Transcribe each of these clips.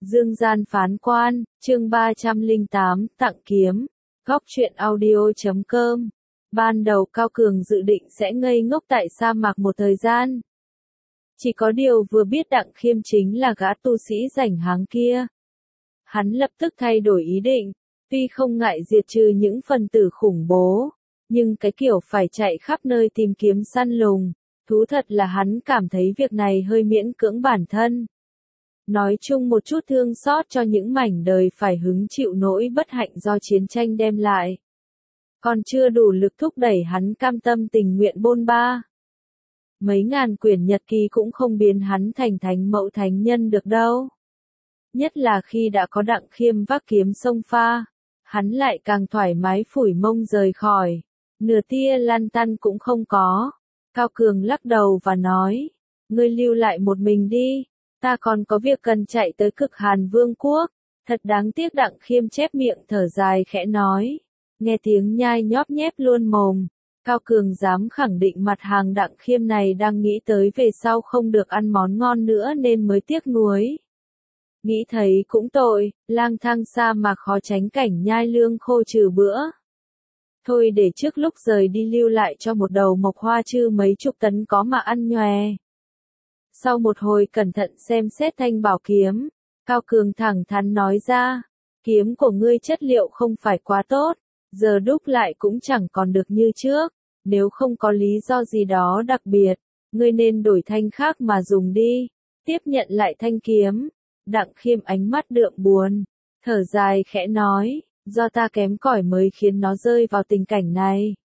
Dương gian phán quan, chương 308, tặng kiếm. Góc truyện audio.com. Ban đầu Cao Cường dự định sẽ ngây ngốc tại sa mạc một thời gian. Chỉ có điều vừa biết Đặng Khiêm chính là gã tu sĩ rảnh háng kia. Hắn lập tức thay đổi ý định, tuy không ngại diệt trừ những phần tử khủng bố, nhưng cái kiểu phải chạy khắp nơi tìm kiếm săn lùng, thú thật là hắn cảm thấy việc này hơi miễn cưỡng bản thân. Nói chung một chút thương xót cho những mảnh đời phải hứng chịu nỗi bất hạnh do chiến tranh đem lại. Còn chưa đủ lực thúc đẩy hắn cam tâm tình nguyện bôn ba. Mấy ngàn quyển nhật ký cũng không biến hắn thành thánh mẫu thánh nhân được đâu. Nhất là khi đã có Đặng Khiêm vác kiếm sông pha, hắn lại càng thoải mái phủi mông rời khỏi, nửa tia lăn tăn cũng không có. Cao Cường lắc đầu và nói, ngươi lưu lại một mình đi, ta còn có việc cần chạy tới Cực Hàn Vương quốc. Thật đáng tiếc. Đặng Khiêm chép miệng thở dài khẽ nói, nghe tiếng nhai nhóp nhép luôn mồm. Cao Cường dám khẳng định mặt hàng Đặng Khiêm này đang nghĩ tới về sau không được ăn món ngon nữa nên mới tiếc nuối. Nghĩ thấy cũng tội, lang thang sa mạc khó tránh cảnh nhai lương khô trừ bữa. Thôi để trước lúc rời đi lưu lại cho một đầu mộc hoa chư mấy chục tấn có mà ăn nhòe. Sau một hồi cẩn thận xem xét thanh bảo kiếm, Cao Cường thẳng thắn nói ra, kiếm của ngươi chất liệu không phải quá tốt, giờ đúc lại cũng chẳng còn được như trước, nếu không có lý do gì đó đặc biệt, ngươi nên đổi thanh khác mà dùng đi. Tiếp nhận lại thanh kiếm, Đặng Khiêm ánh mắt đượm buồn, thở dài khẽ nói, do ta kém cỏi mới khiến nó rơi vào tình cảnh này.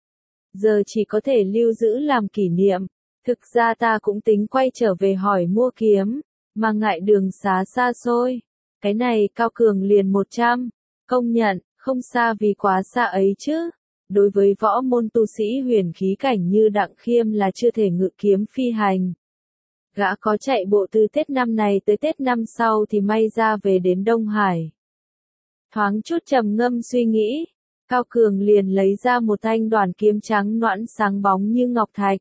Giờ chỉ có thể lưu giữ làm kỷ niệm. Thực ra ta cũng tính quay trở về hỏi mua kiếm, mà ngại đường xá xa xôi. Cái này Cao Cường liền 100, công nhận, không xa vì quá xa ấy chứ. Đối với võ môn tu sĩ huyền khí cảnh như Đặng Khiêm là chưa thể ngự kiếm phi hành. Gã có chạy bộ từ Tết năm này tới Tết năm sau thì may ra về đến Đông Hải. Thoáng chút trầm ngâm suy nghĩ, Cao Cường liền lấy ra một thanh đoàn kiếm trắng nõn sáng bóng như ngọc thạch.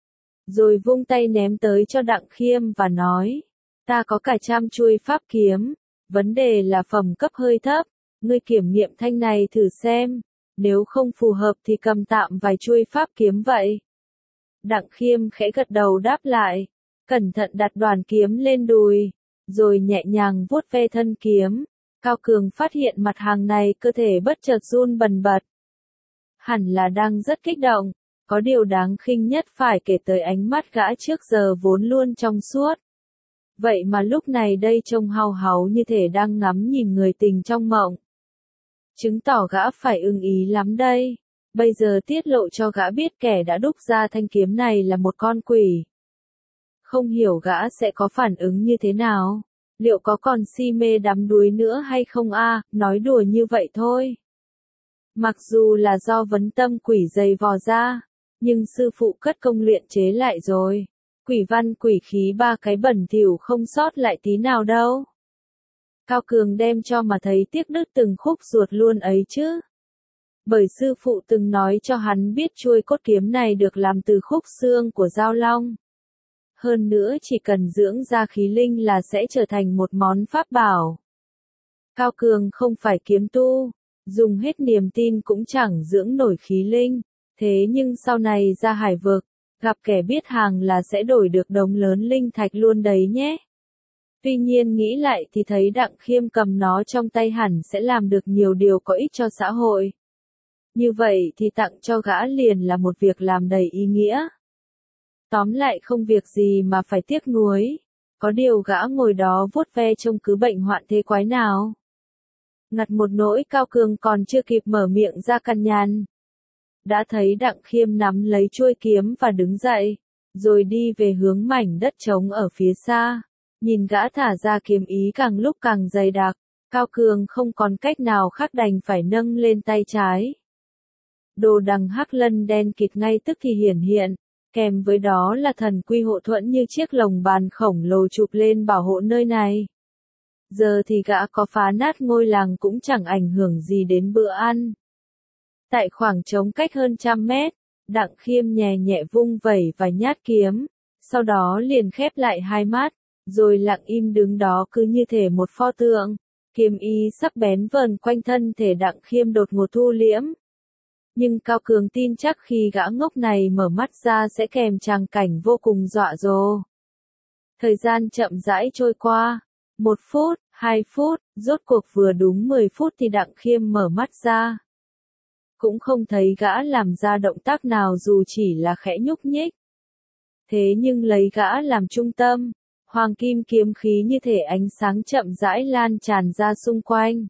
Rồi vung tay ném tới cho Đặng Khiêm và nói, ta có cả 100 chuôi pháp kiếm, vấn đề là phẩm cấp hơi thấp, ngươi kiểm nghiệm thanh này thử xem, nếu không phù hợp thì cầm tạm vài chuôi pháp kiếm vậy. Đặng Khiêm khẽ gật đầu đáp lại, cẩn thận đặt đoàn kiếm lên đùi, rồi nhẹ nhàng vuốt ve thân kiếm. Cao Cường phát hiện mặt hàng này cơ thể bất chợt run bần bật. Hẳn là đang rất kích động. Có điều đáng khinh nhất phải kể tới ánh mắt gã trước giờ vốn luôn trong suốt. Vậy mà lúc này đây trông hao háu như thể đang ngắm nhìn người tình trong mộng. Chứng tỏ gã phải ưng ý lắm đây. Bây giờ tiết lộ cho gã biết kẻ đã đúc ra thanh kiếm này là một con quỷ. Không hiểu gã sẽ có phản ứng như thế nào. Liệu có còn si mê đắm đuối nữa hay không a? Nói đùa như vậy thôi. Mặc dù là do vấn tâm quỷ dày vò ra. Nhưng sư phụ cất công luyện chế lại rồi. Quỷ văn quỷ khí ba cái bẩn thỉu không sót lại tí nào đâu. Cao Cường đem cho mà thấy tiếc đứt từng khúc ruột luôn ấy chứ. Bởi sư phụ từng nói cho hắn biết chuôi cốt kiếm này được làm từ khúc xương của dao long. Hơn nữa chỉ cần dưỡng ra khí linh là sẽ trở thành một món pháp bảo. Cao Cường không phải kiếm tu, dùng hết niềm tin cũng chẳng dưỡng nổi khí linh. Thế nhưng sau này ra hải vực, gặp kẻ biết hàng là sẽ đổi được đống lớn linh thạch luôn đấy nhé. Tuy nhiên nghĩ lại thì thấy Đặng Khiêm cầm nó trong tay hẳn sẽ làm được nhiều điều có ích cho xã hội. Như vậy thì tặng cho gã liền là một việc làm đầy ý nghĩa. Tóm lại không việc gì mà phải tiếc nuối. Có điều gã ngồi đó vuốt ve trông cứ bệnh hoạn thế quái nào. Ngặt một nỗi Cao Cường còn chưa kịp mở miệng ra căn nhàn. Đã thấy Đặng Khiêm nắm lấy chuôi kiếm và đứng dậy, rồi đi về hướng mảnh đất trống ở phía xa. Nhìn gã thả ra kiếm ý càng lúc càng dày đặc, Cao Cường không còn cách nào khác đành phải nâng lên tay trái. Đồ đằng hắc lân đen kịt ngay tức thì hiển hiện, kèm với đó là thần quy hộ thuẫn như chiếc lồng bàn khổng lồ chụp lên bảo hộ nơi này. Giờ thì gã có phá nát ngôi làng cũng chẳng ảnh hưởng gì đến bữa ăn. Tại khoảng trống cách hơn 100 mét, Đặng Khiêm nhẹ nhẹ vung vẩy và nhát kiếm, sau đó liền khép lại hai mắt, rồi lặng im đứng đó cứ như thể một pho tượng, kiếm ý sắc bén vờn quanh thân thể Đặng Khiêm đột ngột thu liễm. Nhưng Cao Cường tin chắc khi gã ngốc này mở mắt ra sẽ kèm tràng cảnh vô cùng dọa dồ. Thời gian chậm rãi trôi qua, 1 phút, 2 phút, rốt cuộc vừa đúng 10 phút thì Đặng Khiêm mở mắt ra. Cũng không thấy gã làm ra động tác nào dù chỉ là khẽ nhúc nhích. Thế nhưng lấy gã làm trung tâm, hoàng kim kiếm khí như thể ánh sáng chậm rãi lan tràn ra xung quanh.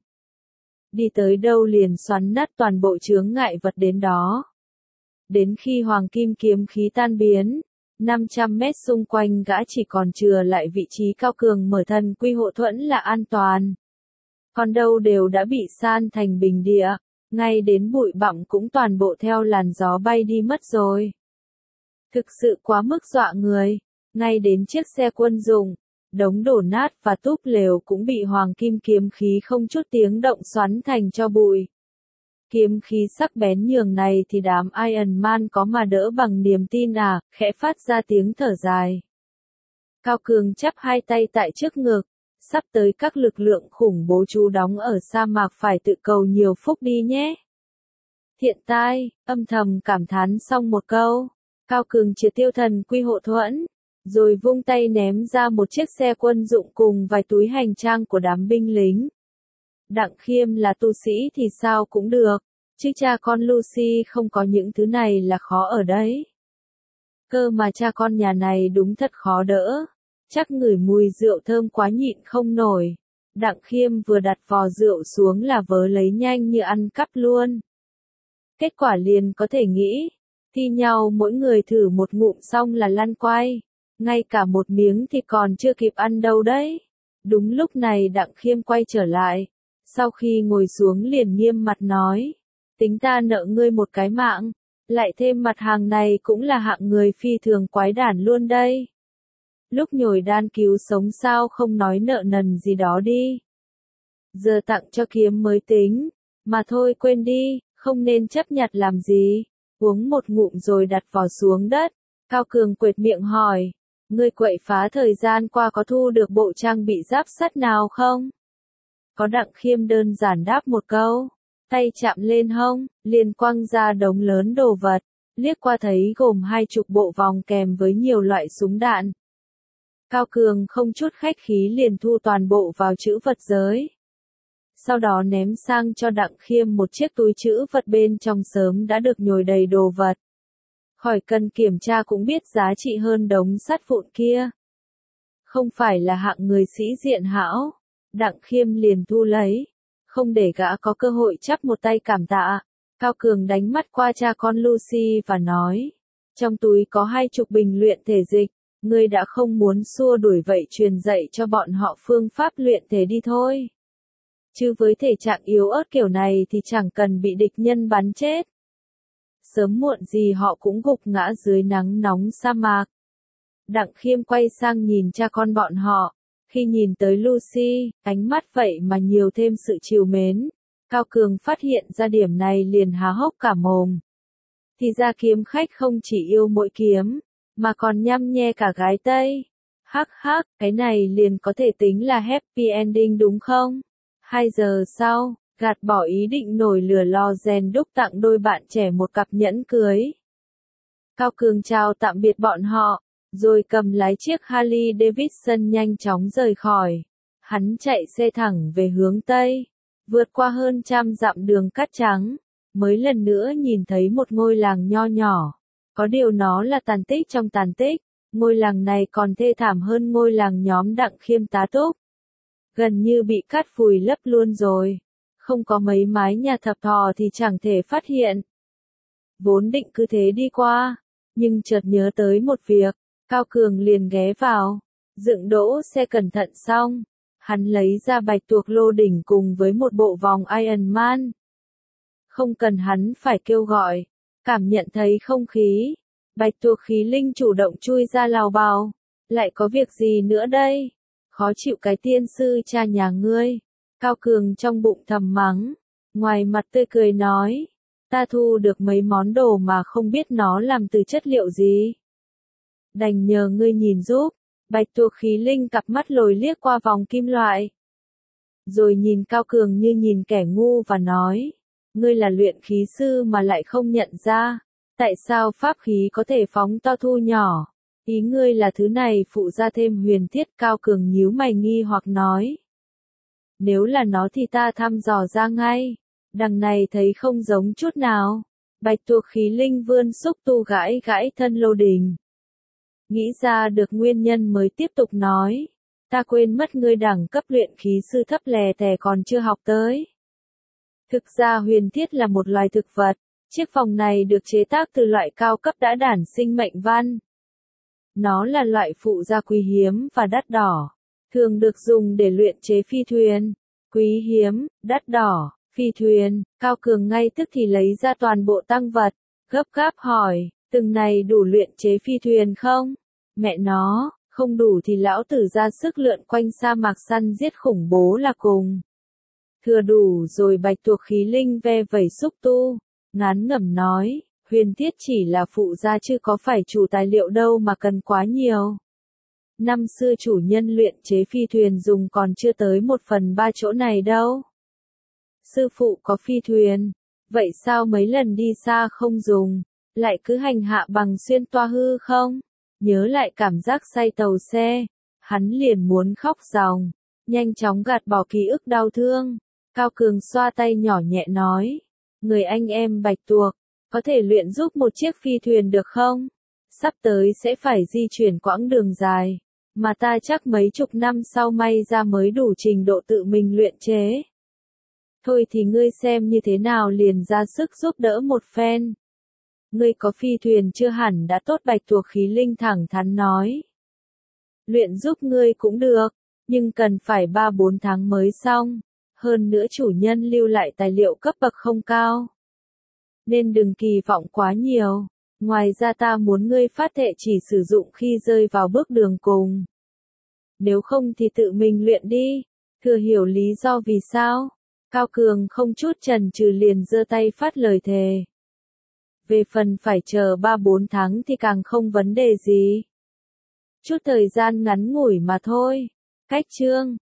Đi tới đâu liền xoắn nát toàn bộ chướng ngại vật đến đó. Đến khi hoàng kim kiếm khí tan biến, 500 mét xung quanh gã chỉ còn chừa lại vị trí Cao Cường mở thần quy hộ thuẫn là an toàn. Còn đâu đều đã bị san thành bình địa, ngay đến bụi bặm cũng toàn bộ theo làn gió bay đi mất rồi. Thực sự quá mức dọa người, ngay đến chiếc xe quân dụng, đống đổ nát và túp lều cũng bị hoàng kim kiếm khí không chút tiếng động xoắn thành tro bụi. Kiếm khí sắc bén nhường này thì đám Iron Man có mà đỡ bằng niềm tin à, khẽ phát ra tiếng thở dài. Cao Cường chắp hai tay tại trước ngực, sắp tới các lực lượng khủng bố trú đóng ở sa mạc phải tự cầu nhiều phúc đi nhé. Thiện tai, âm thầm cảm thán xong một câu, Cao Cường triệt tiêu thần quy hộ thuẫn, rồi vung tay ném ra một chiếc xe quân dụng cùng vài túi hành trang của đám binh lính. Đặng Khiêm là tu sĩ thì sao cũng được, chứ cha con Lucy không có những thứ này là khó ở đấy. Cơ mà cha con nhà này đúng thật khó đỡ, chắc ngửi mùi rượu thơm quá nhịn không nổi. Đặng Khiêm vừa đặt vò rượu xuống là vớ lấy nhanh như ăn cắp luôn. Kết quả liền có thể nghĩ, thi nhau mỗi người thử một ngụm xong là lăn quay, ngay cả một miếng thì còn chưa kịp ăn đâu đấy. Đúng lúc này Đặng Khiêm quay trở lại, sau khi ngồi xuống liền nghiêm mặt nói, tính ta nợ ngươi một cái mạng, lại thêm mặt hàng này cũng là hạng người phi thường quái đản luôn đây. Lúc nhồi đan cứu sống sao không nói nợ nần gì đó đi. Giờ tặng cho kiếm mới tính, mà thôi quên đi, không nên chấp nhặt làm gì. Uống một ngụm rồi đặt vò xuống đất, Cao Cường quệt miệng hỏi, ngươi quậy phá thời gian qua có thu được bộ trang bị giáp sắt nào không? Có. Đặng Khiêm đơn giản đáp một câu, tay chạm lên hông, liền quăng ra đống lớn đồ vật, liếc qua thấy gồm 20 bộ vòng kèm với nhiều loại súng đạn. Cao Cường không chút khách khí liền thu toàn bộ vào trữ vật giới. Sau đó ném sang cho Đặng Khiêm một chiếc túi trữ vật bên trong sớm đã được nhồi đầy đồ vật. Khỏi cần kiểm tra cũng biết giá trị hơn đống sắt vụn kia. Không phải là hạng người sĩ diện hão, Đặng Khiêm liền thu lấy, không để gã có cơ hội chắp một tay cảm tạ. Cao Cường đánh mắt qua cha con Lucy và nói, trong túi có 20 bình luyện thể dịch, ngươi đã không muốn xua đuổi vậy truyền dạy cho bọn họ phương pháp luyện thể đi thôi. Chứ với thể trạng yếu ớt kiểu này thì chẳng cần bị địch nhân bắn chết. Sớm muộn gì họ cũng gục ngã dưới nắng nóng sa mạc. Đặng Khiêm quay sang nhìn cha con bọn họ, khi nhìn tới Lucy, ánh mắt vậy mà nhiều thêm sự trìu mến. Cao Cường phát hiện ra điểm này liền há hốc cả mồm. Thì ra kiếm khách không chỉ yêu mỗi kiếm, mà còn nhăm nhe cả gái Tây. Hắc hắc, cái này liền có thể tính là happy ending đúng không? 2 giờ sau, gạt bỏ ý định nổi lửa lò rèn đúc tặng đôi bạn trẻ một cặp nhẫn cưới. Cao Cường chào tạm biệt bọn họ, rồi cầm lái chiếc Harley Davidson nhanh chóng rời khỏi. Hắn chạy xe thẳng về hướng Tây, vượt qua hơn 100 dặm đường cát trắng, mới lần nữa nhìn thấy một ngôi làng nho nhỏ. Có điều nó là tàn tích trong tàn tích, ngôi làng này còn thê thảm hơn ngôi làng nhóm Đặng Khiêm tá túc. Gần như bị cát vùi lấp luôn rồi, không có mấy mái nhà thập thò thì chẳng thể phát hiện. Vốn định cứ thế đi qua, nhưng chợt nhớ tới một việc, Cao Cường liền ghé vào, dựng đỗ xe cẩn thận xong, hắn lấy ra bạch tuộc lô đỉnh cùng với một bộ vòng Iron Man. Không cần hắn phải kêu gọi, cảm nhận thấy không khí, bạch tuộc khí linh chủ động chui ra lào bào, lại có việc gì nữa đây? Khó chịu cái tiên sư cha nhà ngươi. Cao Cường trong bụng thầm mắng, ngoài mặt tươi cười nói, ta thu được mấy món đồ mà không biết nó làm từ chất liệu gì. Đành nhờ ngươi nhìn giúp, Bạch tuộc khí linh cặp mắt lồi liếc qua vòng kim loại. Rồi nhìn Cao Cường như nhìn kẻ ngu và nói, ngươi là luyện khí sư mà lại không nhận ra, tại sao pháp khí có thể phóng to thu nhỏ, ý ngươi là thứ này phụ ra thêm huyền thiết. Cao Cường nhíu mày nghi hoặc nói. Nếu là nó thì ta thăm dò ra ngay, đằng này thấy không giống chút nào. Bạch tuộc khí linh vươn xúc tu gãi gãi thân Lô Đình. Nghĩ ra được nguyên nhân mới tiếp tục nói. Ta quên mất ngươi đẳng cấp luyện khí sư thấp lè tè còn chưa học tới. Thực ra huyền thiết là một loài thực vật, chiếc vòng này được chế tác từ loại cao cấp đã đản sinh mệnh văn. Nó là loại phụ gia quý hiếm và đắt đỏ, thường được dùng để luyện chế phi thuyền. Quý hiếm, đắt đỏ, phi thuyền. Cao Cường ngay tức thì lấy ra toàn bộ tang vật, gấp gáp hỏi, từng này đủ luyện chế phi thuyền không? Mẹ nó, không đủ thì lão tử ra sức lượn quanh sa mạc săn giết khủng bố là cùng. Thừa đủ rồi. Bạch tuộc khí linh ve vẩy xúc tu, ngán ngẩm nói, huyền thiết chỉ là phụ gia chứ có phải chủ tài liệu đâu mà cần quá nhiều. Năm xưa chủ nhân luyện chế phi thuyền dùng còn chưa tới 1/3 chỗ này đâu. Sư phụ có phi thuyền, vậy sao mấy lần đi xa không dùng, lại cứ hành hạ bằng xuyên toa hư không? Nhớ lại cảm giác say tàu xe, hắn liền muốn khóc ròng, nhanh chóng gạt bỏ ký ức đau thương. Cao Cường xoa tay nhỏ nhẹ nói, người anh em Bạch tuộc, có thể luyện giúp một chiếc phi thuyền được không? Sắp tới sẽ phải di chuyển quãng đường dài, mà ta chắc mấy chục năm sau may ra mới đủ trình độ tự mình luyện chế. Thôi thì ngươi xem như thế nào liền ra sức giúp đỡ một phen. Ngươi có phi thuyền chưa hẳn đã tốt. Bạch tuộc khí linh thẳng thắn nói. Luyện giúp ngươi cũng được, nhưng cần phải 3-4 tháng mới xong. Hơn nữa chủ nhân lưu lại tài liệu cấp bậc không cao, nên đừng kỳ vọng quá nhiều. Ngoài ra ta muốn ngươi phát thệ chỉ sử dụng khi rơi vào bước đường cùng. Nếu không thì tự mình luyện đi. Thừa hiểu lý do vì sao? Cao Cường không chút chần chừ liền giơ tay phát lời thề. Về phần phải chờ 3-4 tháng thì càng không vấn đề gì. Chút thời gian ngắn ngủi mà thôi. Cách chương